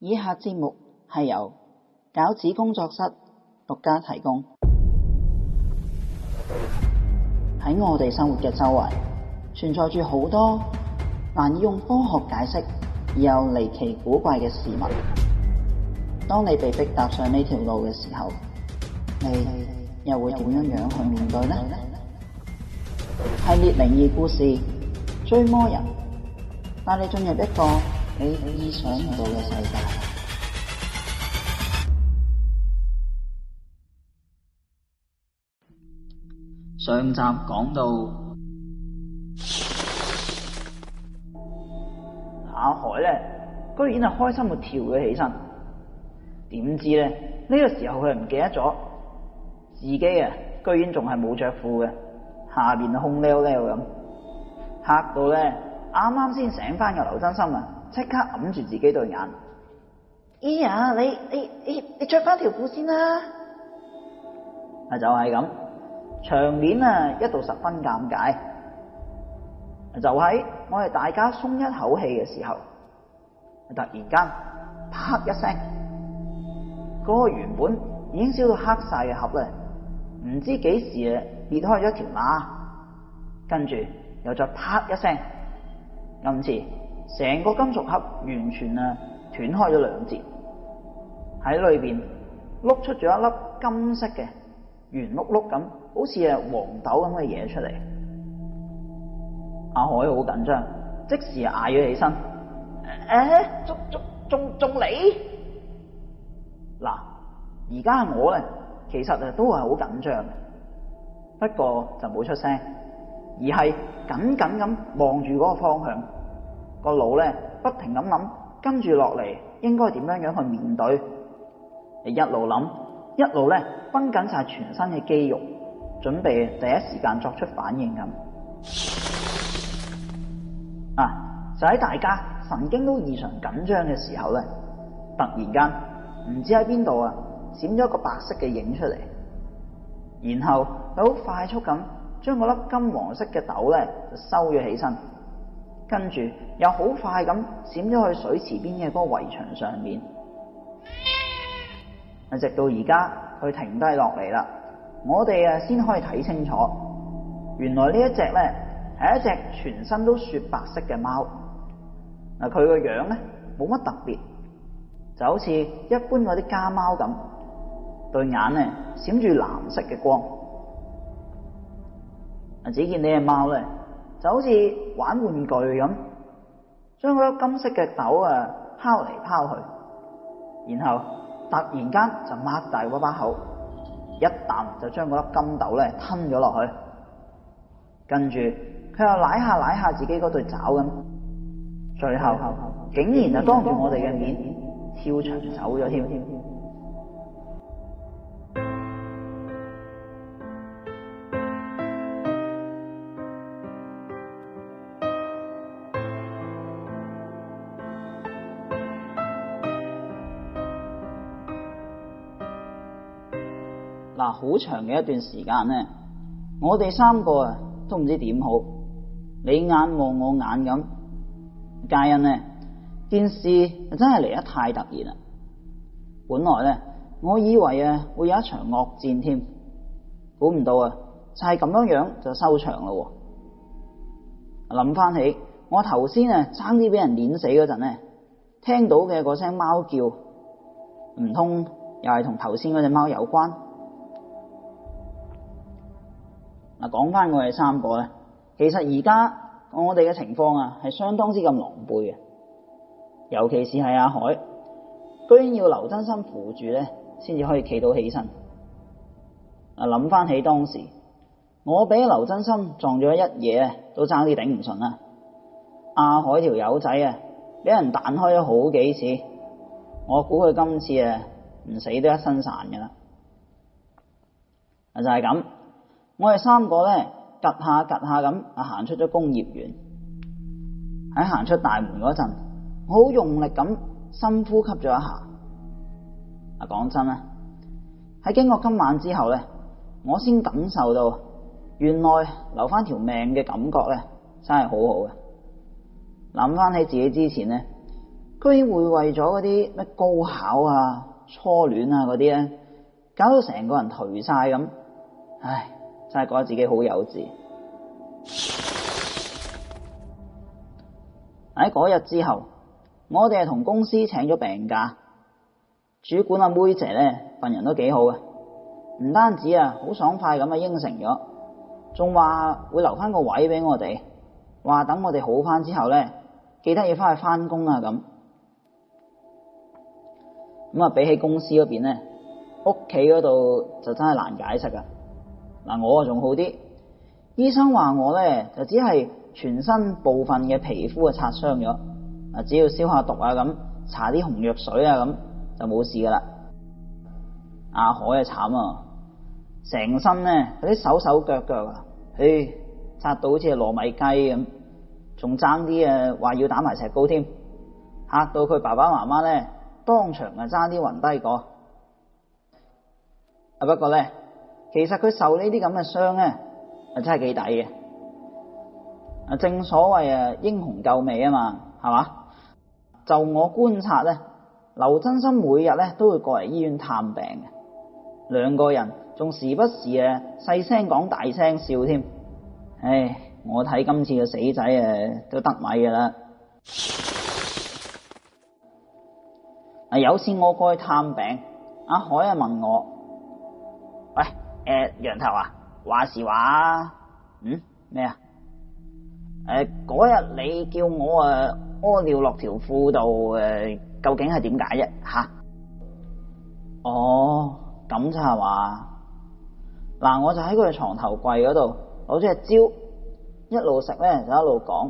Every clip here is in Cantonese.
以下節目係由餃子工作室獨家提供。喺我哋生活嘅周圍，存在住好多難以用科學解釋而又離奇古怪嘅事物。當你被逼踏上呢條路嘅時候，你又會點樣去面對呢？系列靈異故事追魔人，帶你進入一個你意想唔到嘅世界。上集講到阿海咧，居然係開心到跳咗起身。點知咧，呢個時候佢唔記得咗自己居然仲係冇着褲嘅，下邊空溜溜咁，嚇到咧啱啱先醒翻嘅劉真心即刻揞住自己對眼。哎呀，你着翻條褲先啦！就係咁，場面一度十分尷尬。就喺我哋大家鬆一口氣嘅時候，突然間啪一聲，嗰個原本已經燒到黑晒嘅盒咧，唔知幾時裂開咗條罅，跟住又再啪一聲，今次成個金屬盒完全斷開咗兩截，喺裏邊碌出咗一粒金色嘅圓碌碌咁，好似黃豆咁嘅嘢出嚟。阿海好緊張，即時嗌咗起身：仲嚟！嗱，而家我咧，其實都係好緊張嘅，不過就冇出聲，而係緊緊咁望住嗰個方向，個腦咧不停咁諗，跟住落嚟應該點樣去面對。你一路諗，一路咧繃緊晒全身嘅肌肉，準備第一時間作出反應咁。就喺大家神經都異常緊張嘅時候咧，突然間唔知喺邊度閃咗一個白色嘅影出嚟，然後佢好快速咁將嗰粒金黃色嘅豆咧就收咗起身，跟住又好快咁閃咗去水池邊嘅嗰個圍牆上面。直到而家佢停低落嚟啦，我哋先可以睇清楚，原來呢一隻咧係一隻全身都雪白色嘅貓。佢個樣咧冇乜特別，就好似一般嗰啲家貓咁，對眼咧閃住藍色嘅光。只見呢隻貓咧就好似玩玩具咁，將嗰粒金色嘅豆拋嚟拋去，然後突然間就擘大嗰把口，一啖就將嗰粒金豆咧吞咗落去，跟住佢又舐下自己嗰對爪咁，最後竟然就當住我哋嘅面跳牆走咗添。好長嘅一段時間咧，我哋三個都唔知點好，你眼望我眼咁。皆因咧件事真係嚟得太突然啦。本來咧我以為會有一場惡戰添，估唔到就係咁樣就收場咯。諗翻起我頭先爭啲俾人碾死嗰陣咧，聽到嘅嗰聲貓叫，唔通又係同頭先嗰隻貓有關？講翻我哋三個咧，其實而家我哋嘅情況係相當之咁狼狽嘅，尤其是係阿海，居然要劉真心扶住咧，先至可以企到起身。諗翻起當時，我俾劉真心撞咗一嘢都爭啲頂唔順啦。阿海條友仔俾人彈開咗好幾次，我估佢今次唔死都一身殘噶啦。就係咁。我哋三個咧，趷下咁行出咗工業園。喺行出大門嗰陣，我好用力咁深呼吸咗一下。講真啦，喺經過今晚之後咧，我先感受到原來留翻條命嘅感覺咧，真係好好嘅。諗翻起自己之前咧， 居然會為咗嗰啲咩高考啊、初戀啊嗰啲咧，搞到成個人頹晒咁。唉，真係覺得自己好幼稚。喺嗰日之後，我哋係同公司請咗病假。主管阿妹姐咧，份人都幾好嘅，唔單止好爽快咁應承咗，仲話會留翻個位俾我哋，話等我哋好翻之後咧，記得要翻去翻工啊咁。咁比起公司嗰邊咧，屋企嗰度就真係難解釋噶。嗱，我仲好啲，醫生話我咧就只係全身部分嘅皮膚擦傷咗，只要消下毒啊咁，搽啲紅藥水啊咁就冇事噶啦。阿海啊慘啊，成身咧嗰啲手手腳腳擦到好似糯米雞咁，仲爭啲話要打埋石膏添，嚇到佢爸爸媽媽咧當場爭啲暈低過。不過咧，其實佢受呢啲咁嘅傷咧，真係幾抵嘅。正所謂英雄救美啊嘛，係嘛？就我觀察咧，劉真心每日咧都會過嚟醫院探病嘅，兩個人仲時不時細聲講大聲笑添。唉，我睇今次嘅死仔都得米噶啦。有次我過去探病，阿海問我：喂，羊頭啊，話時話咩啊？嗰日你叫我屙尿落條褲度，究竟係點解啫？吓？哦，咁就係嘛？嗱，我就喺佢床頭櫃嗰度攞咗隻蕉，一路食咧就一路講。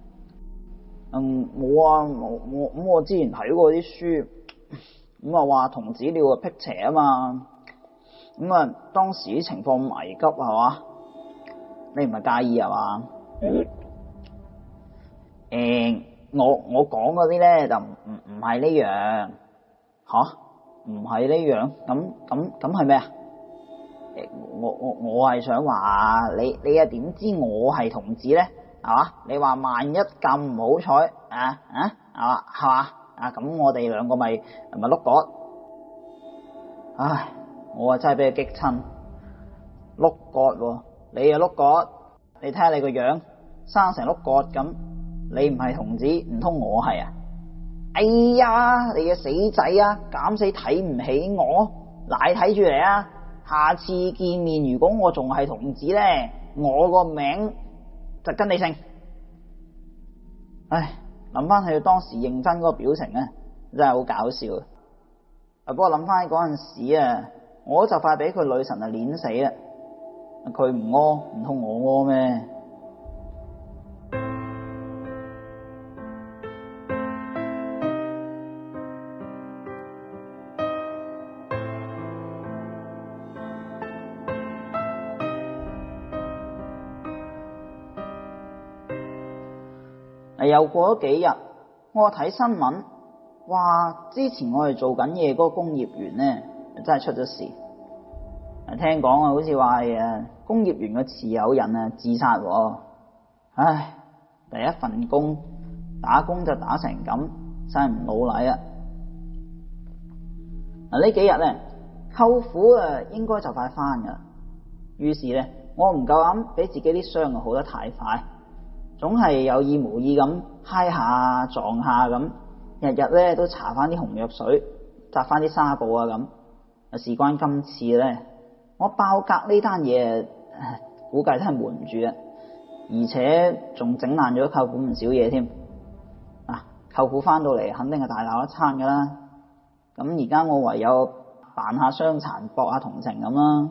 冇啊，我之前睇過啲書，咁話童子尿辟邪啊嘛。咁當時啲情況危急係嘛？你唔係介意係嘛？我講嗰啲咧就唔係呢樣吓，唔係呢樣，咁係咩啊？我係想話你點知我係童子咧？係嘛？你話萬一咁唔好彩係嘛？咁我哋兩個咪碌葛？唉，我真係俾佢激親，碌葛喎！你碌葛，你睇下你個樣生成碌葛咁。你唔係童子，唔通我係啊？哎呀，你嘅死仔啊，減死睇唔起我，乃睇住嚟啊！下次見面如果我仲係童子咧，我個名就跟你姓。唉，諗翻起佢當時認真嗰個表情咧，真係好搞笑。不過諗翻起嗰陣時我就快俾佢女神碾死啦！佢唔屙，唔通我屙咩？又過咗幾日，我睇新聞話之前我哋做緊嘢嗰個工業園咧，真係出咗事。聽講好似話係工業園嘅持有人自殺喎。唉，第一份工打工就打成咁，真係唔老禮啊！呢幾日咧，舅父應該就快翻噶。於是咧，我唔夠膽俾自己啲傷好得太快。總係有意無意咁揩下撞下咁，日日咧都搽翻啲紅藥水，紮翻啲紗布啊咁。事關今次咧，我爆格呢單嘢，估計真係瞞唔住啊！而且仲整爛咗舅父唔少嘢添。舅父翻到嚟肯定係大鬧一餐噶啦。咁而家我唯有扮下傷殘，博下同情咁啦。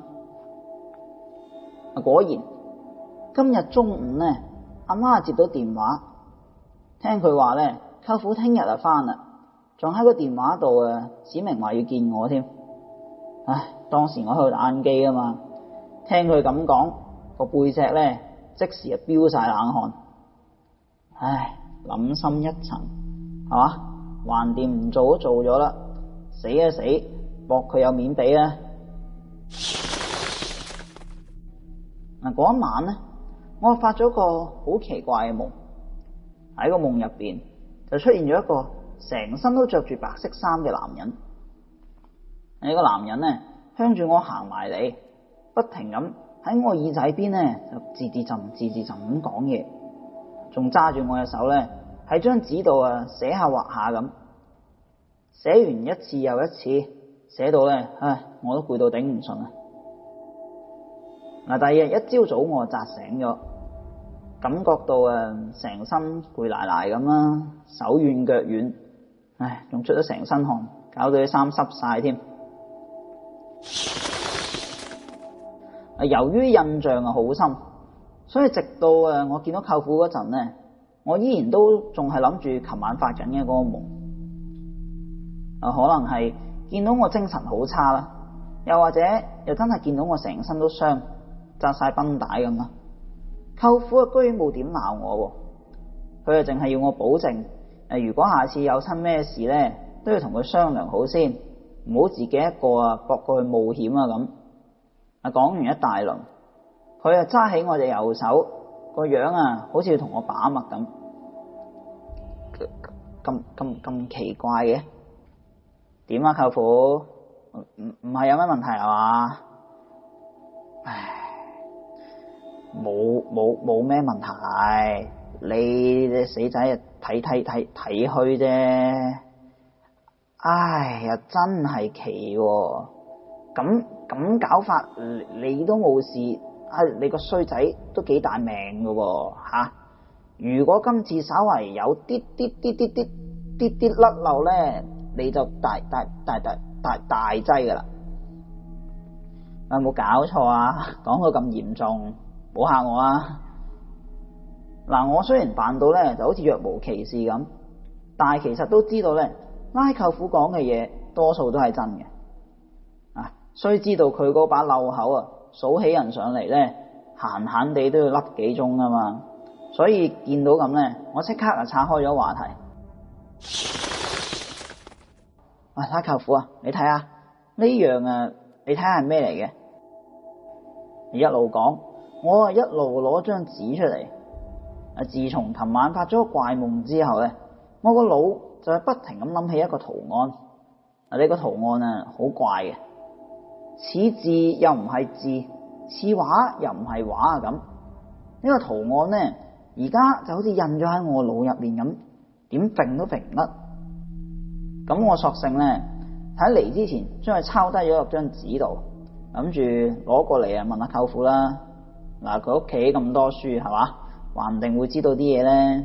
果然今日中午咧，阿媽接到電話，聽佢話咧，舅父聽日就翻啦，仲喺個電話度指明話要見我添。唉，當時我喺度打緊機啊嘛，聽佢咁講，個背脊咧即時就飆晒冷汗。唉，諗深一層，係嘛？橫掂唔做都做咗啦，死啊死，搏佢有面俾啊！嗰一晚咧，我發咗個好奇怪嘅夢，喺個夢入邊就出現咗一個成身都着住白色衫嘅男人。呢個男人呢，向住我行埋嚟，不停咁喺我耳仔邊呢就字字斟咁講嘢，仲揸住我嘅手呢喺張紙度寫下畫下咁，寫完一次又一次，寫到呢，我都攰到頂唔順啊！嗱，第二日一朝早我扎醒咗，感覺到成身攰賴賴咁啦，手軟腳軟，仲出咗成身汗，搞到啲衫濕晒添。由於印象好深，所以直到我見到舅父嗰陣呢，我依然都仲係諗住琴晚發緊嘅嗰個夢。可能係見到我精神好差啦，又或者又真係見到我成身都傷，紮晒繃帶咁啦。舅父居然冇點鬧我，佢淨係要我保證，如果下次有親咩事呢，都要同佢商量好先，唔好自己一個搏過去冒險咁。講完一大輪，佢揸起我隻右手，個樣好似要同我把脈咁，咁奇怪嘅。點啊，舅父？唔係有咩問題係嘛？冇咩問題，你隻死仔睇虛啫。哎呀，真係奇喎！咁搞法，你都冇事，你個衰仔都幾大命噶喎吓！如果今次稍為有啲甩漏咧，你就大劑噶啦！有冇搞錯啊？講到咁嚴重，唔好嚇我啊！嗱，我雖然扮到咧就好似若無其事咁，但係其實都知道咧，拉舅父講嘅嘢多數都係真嘅。須知道佢嗰把漏口數起人上嚟咧，閒閒地都要笠幾鐘啊嘛，所以見到咁咧，我即刻岔開咗話題。拉舅父你睇下呢樣你睇下係咩嚟嘅？你一路講，我一路攞張紙出嚟。自從琴晚發咗個怪夢之後咧，我個腦就係不停咁諗起一個圖案。呢個圖案好怪嘅。似字又唔係字，似畫又唔係畫咁。呢個圖案呢，而家就好似印咗喺我腦入面咁，點揈都揈唔甩。咁我索性呢，喺嚟之前將佢抄低咗落張紙度，諗住攞過嚟問下舅父啦。嗱，佢屋企咁多書係嘛，話唔定會知道啲嘢呢。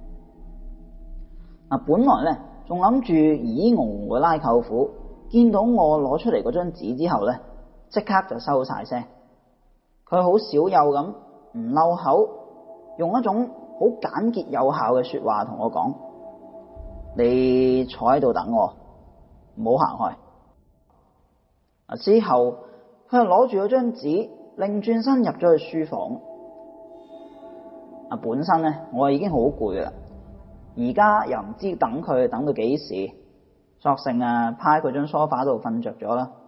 本來呢，仲諗住以我會拉舅父。見到我攞出嚟嗰張紙之後呢，即刻就收晒聲。佢好少有咁唔漏口，用一種好簡潔有效嘅說話同我講：你坐喺度等我，唔好行開。之後佢就攞住嗰張紙，擰轉身入咗去書房。本身呢，我已經好攰噶啦，而家又唔知等佢等到幾時。索性趴喺佢張梳化度瞓着咗啦。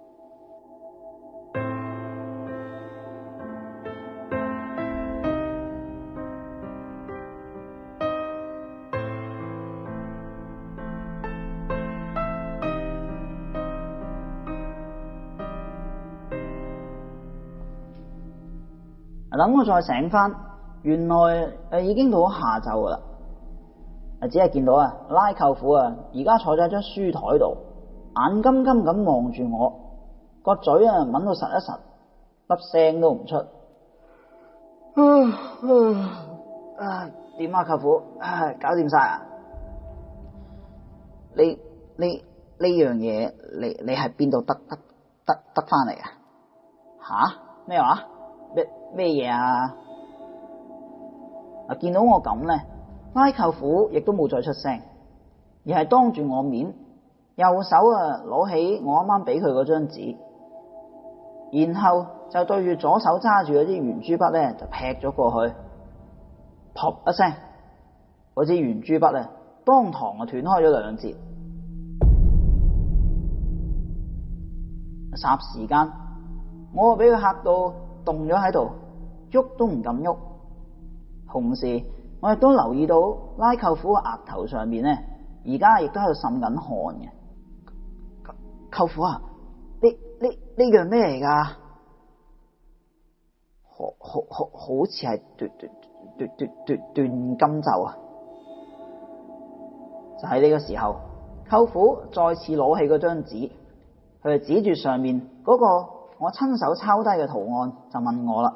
等我再醒翻，原來已經到咗下晝噶啦。只係見到拉舅父而家坐咗喺張書台度，眼金金咁望住我，個嘴抿到實一實，粒聲都唔出。點啊，舅父？搞掂晒啊？呢樣嘢，你係邊度得翻嚟啊？吓？咩話？咩嘢啊？見到我咁咧，拉舅父亦都冇再出聲，而係當住我面，右手攞起我啱啱俾佢嗰張紙，然後就對住左手揸住嗰支圓珠筆咧，就劈咗過去，噗一聲，嗰支圓珠筆咧當堂斷開咗兩截。霎時間，我俾佢嚇到凍咗喺度，喐都唔敢喐。同時，我亦都留意到拉舅父嘅額頭上面咧而家亦都喺度滲緊汗嘅。舅父啊，呢樣咩嚟㗎？好似係斷金咒啊！就喺呢個時候，舅父再次攞起嗰張紙，佢就指住上面嗰個我親手抄低嘅圖案，就問我啦：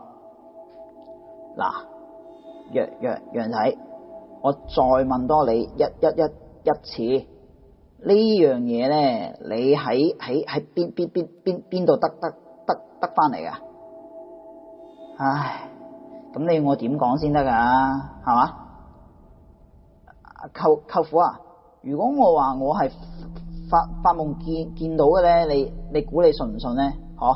嗱，楊仔，我再問多你一次，呢樣嘢咧，你喺邊度得翻嚟㗎？唉，咁你要我點講先得㗎？係嘛？舅父啊，如果我話我係發夢見到嘅咧，你估你信唔信咧？嗬？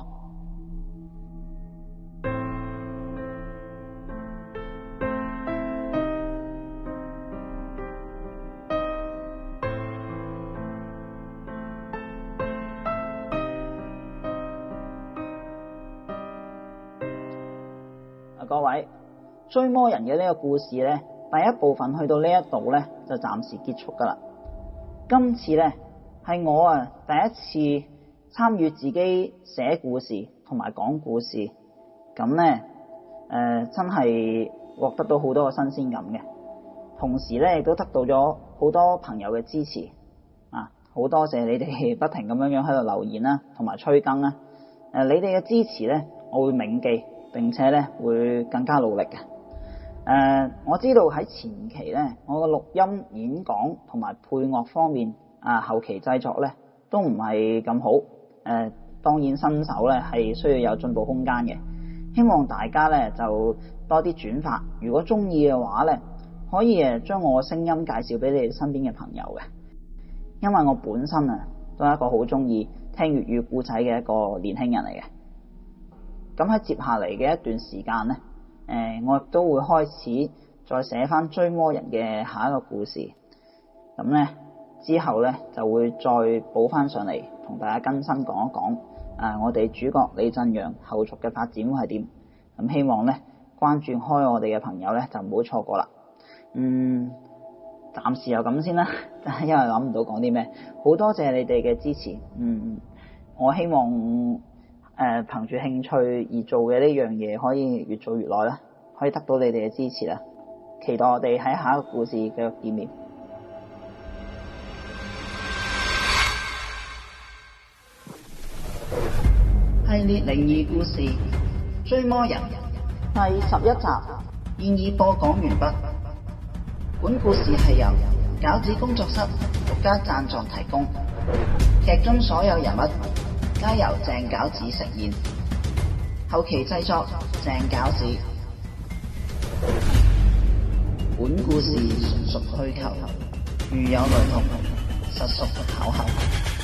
各位，追魔人嘅呢個故事呢，第一部分去到呢一度呢，就暫時結束噶啦。今次呢，係我第一次參與自己寫故事同埋講故事，咁呢，真係獲得到好多嘅新鮮感嘅，同時呢，亦都得到咗好多朋友嘅支持啊！好多謝你哋不停咁樣喺度留言啦，同埋催更啦。你哋嘅支持呢，我會銘記。並且咧會更加努力嘅。我知道喺前期咧，我嘅錄音、演講同埋配樂方面後期製作咧都唔係咁好。當然新手咧係需要有進步空間嘅。希望大家咧就多啲轉發，如果中意嘅話咧，可以將我嘅聲音介紹俾你哋身邊嘅朋友嘅。因為我本身都係一個好中意聽粵語故仔嘅一個年輕人嚟嘅。咁喺接下嚟嘅一段時間呢，我亦都會開始再寫翻追魔人嘅下一個故事。咁呢之後呢，就會再補翻上嚟，同大家更新講一講我哋主角李振陽後續嘅發展會係點。咁希望呢關注開我哋嘅朋友呢，就唔好錯過啦。暫時又咁先啦，因為諗唔到講啲咩。好多謝你哋嘅支持。我希望憑住興趣而做嘅呢樣嘢可以越做越耐啦，可以得到你哋嘅支持啦。期待我哋喺下一個故事繼續見面。系列靈異故事《追魔人》第11集現已播講完畢。本故事係由餃子工作室獨家贊助提供，劇中所有人物皆由鄭餃子飾演，後期製作鄭餃子。本故事純屬虛構，如有雷同，實屬巧合。